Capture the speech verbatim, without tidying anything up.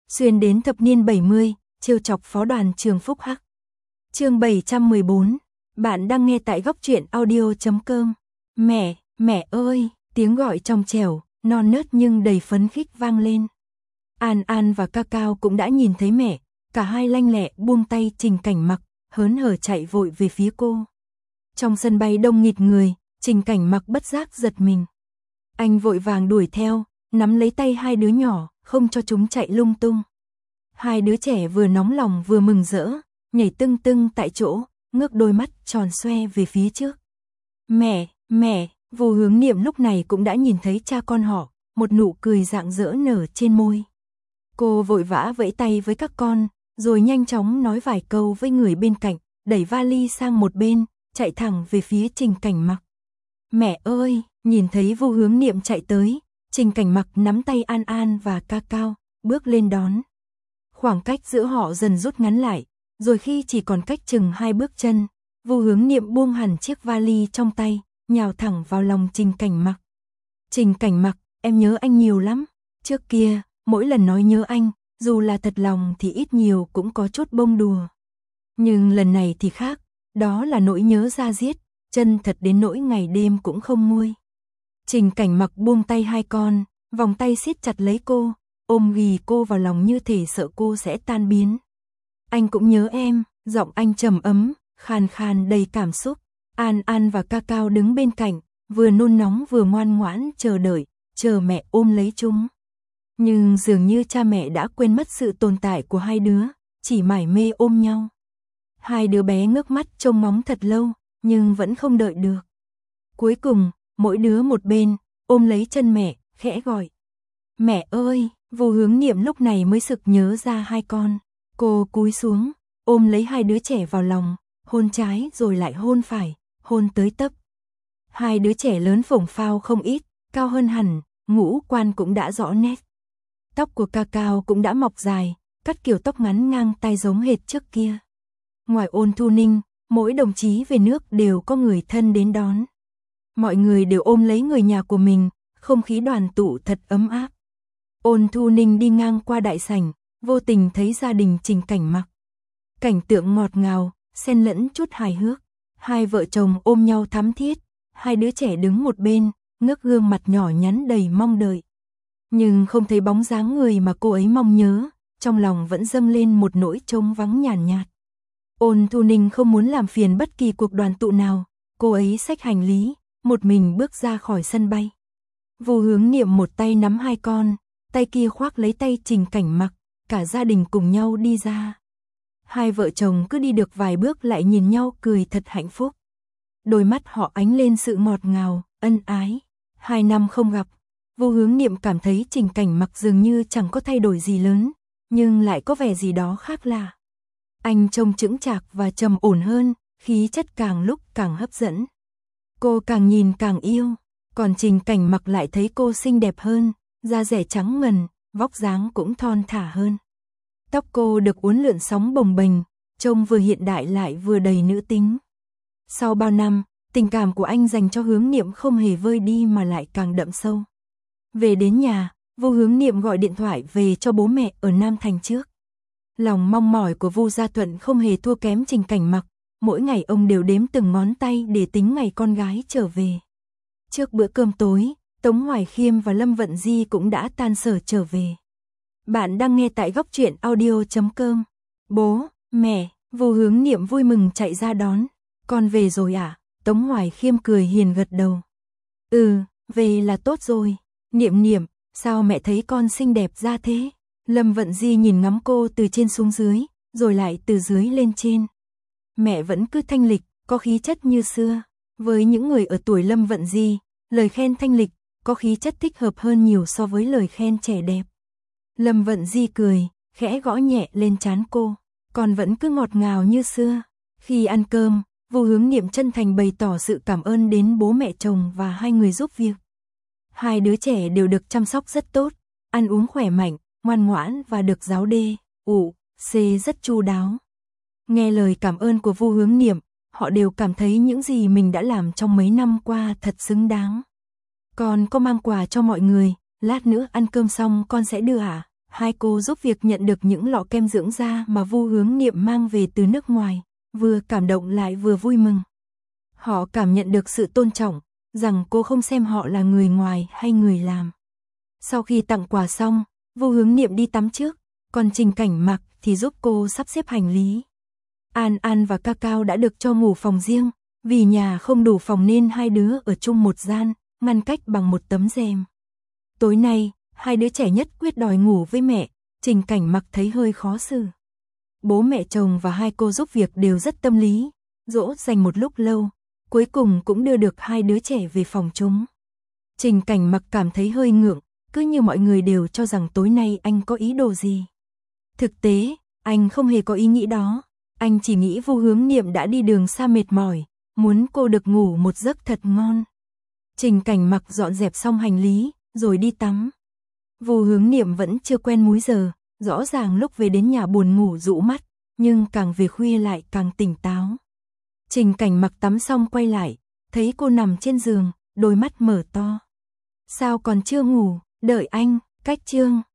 xuyên đến thập niên bảy mươi, trêu chọc phó đoàn trường Phúc Hắc. Chương bảy trăm mười bốn, bạn đang nghe tại góc truyện audio chấm com. Mẹ, mẹ ơi, tiếng gọi trong trẻo, non nớt nhưng đầy phấn khích vang lên. An An và Ca Cao cũng đã nhìn thấy mẹ, cả hai lanh lẹ buông tay Trình Cảnh Mặc, hớn hở chạy vội về phía cô. Trong sân bay đông nghịt người, Trình Cảnh Mặc bất giác giật mình. Anh vội vàng đuổi theo, nắm lấy tay hai đứa nhỏ, không cho chúng chạy lung tung. Hai đứa trẻ vừa nóng lòng vừa mừng rỡ, nhảy tưng tưng tại chỗ, ngước đôi mắt tròn xoe về phía trước. Mẹ, mẹ, Vô Hướng Niệm lúc này cũng đã nhìn thấy cha con họ, một nụ cười rạng rỡ nở trên môi. Cô vội vã vẫy tay với các con, rồi nhanh chóng nói vài câu với người bên cạnh, đẩy vali sang một bên, chạy thẳng về phía Trình Cảnh Mặc. Mẹ ơi, nhìn thấy Vô Hướng Niệm chạy tới, Trình Cảnh Mặc nắm tay An An và Ca Cao, bước lên đón. Khoảng cách giữa họ dần rút ngắn lại, rồi khi chỉ còn cách chừng hai bước chân, Vô Hướng Niệm buông hẳn chiếc vali trong tay, nhào thẳng vào lòng Trình Cảnh Mặc. Trình Cảnh Mặc, em nhớ anh nhiều lắm. Trước kia, mỗi lần nói nhớ anh, dù là thật lòng thì ít nhiều cũng có chút bông đùa. Nhưng lần này thì khác, đó là nỗi nhớ da diết, chân thật đến nỗi ngày đêm cũng không nguôi. Trình Cảnh Mặc buông tay hai con, vòng tay siết chặt lấy cô, ôm ghì cô vào lòng như thể sợ cô sẽ tan biến. Anh cũng nhớ em, giọng anh trầm ấm, khàn khàn đầy cảm xúc. An An và Ca Cao đứng bên cạnh, vừa nôn nóng vừa ngoan ngoãn chờ đợi, chờ mẹ ôm lấy chúng. Nhưng dường như cha mẹ đã quên mất sự tồn tại của hai đứa, chỉ mải mê ôm nhau. Hai đứa bé ngước mắt trông ngóng thật lâu, nhưng vẫn không đợi được. Cuối cùng, mỗi đứa một bên, ôm lấy chân mẹ, khẽ gọi. Mẹ ơi, Vô Hướng Niệm lúc này mới sực nhớ ra hai con. Cô cúi xuống, ôm lấy hai đứa trẻ vào lòng, hôn trái rồi lại hôn phải, hôn tới tấp. Hai đứa trẻ lớn phổng phao không ít, cao hơn hẳn, ngũ quan cũng đã rõ nét. Tóc của Ca Cao cũng đã mọc dài, cắt kiểu tóc ngắn ngang tai giống hệt trước kia. Ngoài Ôn Thu Ninh, mỗi đồng chí về nước đều có người thân đến đón. Mọi người đều ôm lấy người nhà của mình, không khí đoàn tụ thật ấm áp. Ôn Thu Ninh đi ngang qua đại sảnh, vô tình thấy gia đình Trình Cảnh Mặc. Cảnh tượng ngọt ngào, xen lẫn chút hài hước. Hai vợ chồng ôm nhau thắm thiết, hai đứa trẻ đứng một bên, ngước gương mặt nhỏ nhắn đầy mong đợi. Nhưng không thấy bóng dáng người mà cô ấy mong nhớ, trong lòng vẫn dâng lên một nỗi trống vắng nhàn nhạt, nhạt. Ôn Thu Ninh không muốn làm phiền bất kỳ cuộc đoàn tụ nào, cô ấy xách hành lý, một mình bước ra khỏi sân bay. Vô Hướng Niệm một tay nắm hai con, tay kia khoác lấy tay Trình Cảnh Mặc, cả gia đình cùng nhau đi ra. Hai vợ chồng cứ đi được vài bước lại nhìn nhau cười thật hạnh phúc. Đôi mắt họ ánh lên sự ngọt ngào, ân ái. Hai năm không gặp, Vô Hướng Niệm cảm thấy Trình Cảnh Mặc dường như chẳng có thay đổi gì lớn, nhưng lại có vẻ gì đó khác lạ. Anh trông chững chạc và trầm ổn hơn, khí chất càng lúc càng hấp dẫn. Cô càng nhìn càng yêu, còn Trình Cảnh Mặc lại thấy cô xinh đẹp hơn, da dẻ trắng ngần, vóc dáng cũng thon thả hơn. Tóc cô được uốn lượn sóng bồng bềnh, trông vừa hiện đại lại vừa đầy nữ tính. Sau bao năm, tình cảm của anh dành cho Hướng Niệm không hề vơi đi mà lại càng đậm sâu. Về đến nhà, Vô Hướng Niệm gọi điện thoại về cho bố mẹ ở Nam Thành trước. Lòng mong mỏi của Vu Gia Thuận không hề thua kém Trình Cảnh Mặc, mỗi ngày ông đều đếm từng ngón tay để tính ngày con gái trở về. Trước bữa cơm tối, Tống Hoài Khiêm và Lâm Vận Di cũng đã tan sở trở về. Bạn đang nghe tại góc truyện audio chấm com. Bố, mẹ, Vô Hướng Niệm vui mừng chạy ra đón. Con về rồi à? Tống Hoài Khiêm cười hiền gật đầu. Ừ, về là tốt rồi. Niệm Niệm, sao mẹ thấy con xinh đẹp ra thế? Lâm Vận Di nhìn ngắm cô từ trên xuống dưới, rồi lại từ dưới lên trên. Mẹ vẫn cứ thanh lịch, có khí chất như xưa. Với những người ở tuổi Lâm Vận Di, lời khen thanh lịch, có khí chất thích hợp hơn nhiều so với lời khen trẻ đẹp. Lâm Vận Di cười, khẽ gõ nhẹ lên trán cô. Con vẫn cứ ngọt ngào như xưa. Khi ăn cơm, Vô Hướng Niệm chân thành bày tỏ sự cảm ơn đến bố mẹ chồng và hai người giúp việc. Hai đứa trẻ đều được chăm sóc rất tốt, ăn uống khỏe mạnh, ngoan ngoãn và được giáo D, U, C rất chu đáo. Nghe lời cảm ơn của Vô Hướng Niệm, họ đều cảm thấy những gì mình đã làm trong mấy năm qua thật xứng đáng. Con có mang quà cho mọi người, lát nữa ăn cơm xong con sẽ đưa à? hai cô giúp việc nhận được những lọ kem dưỡng da mà Vu Hướng Niệm mang về từ nước ngoài, vừa cảm động lại vừa vui mừng. Họ cảm nhận được sự tôn trọng, rằng cô không xem họ là người ngoài hay người làm. Sau khi tặng quà xong, Vu Hướng Niệm đi tắm trước, còn Trình Cảnh Mặc thì giúp cô sắp xếp hành lý. An An và Cao đã được cho ngủ phòng riêng, vì nhà không đủ phòng nên hai đứa ở chung một gian, ngăn cách bằng một tấm rèm. Tối nay, hai đứa trẻ nhất quyết đòi ngủ với mẹ, Trình Cảnh Mặc thấy hơi khó xử. Bố mẹ chồng và hai cô giúp việc đều rất tâm lý, dỗ dành một lúc lâu, cuối cùng cũng đưa được hai đứa trẻ về phòng chúng. Trình Cảnh Mặc cảm thấy hơi ngượng, cứ như mọi người đều cho rằng tối nay anh có ý đồ gì. Thực tế, anh không hề có ý nghĩ đó, anh chỉ nghĩ Vu Hướng Niệm đã đi đường xa mệt mỏi, muốn cô được ngủ một giấc thật ngon. Trình Cảnh Mặc dọn dẹp xong hành lý, rồi đi tắm. Vu Hướng Niệm vẫn chưa quen múi giờ, rõ ràng lúc về đến nhà buồn ngủ dụ mắt, nhưng càng về khuya lại càng tỉnh táo. Trình Cảnh Mặc tắm xong quay lại, thấy cô nằm trên giường, đôi mắt mở to. Sao còn chưa ngủ, đợi anh, cách chương.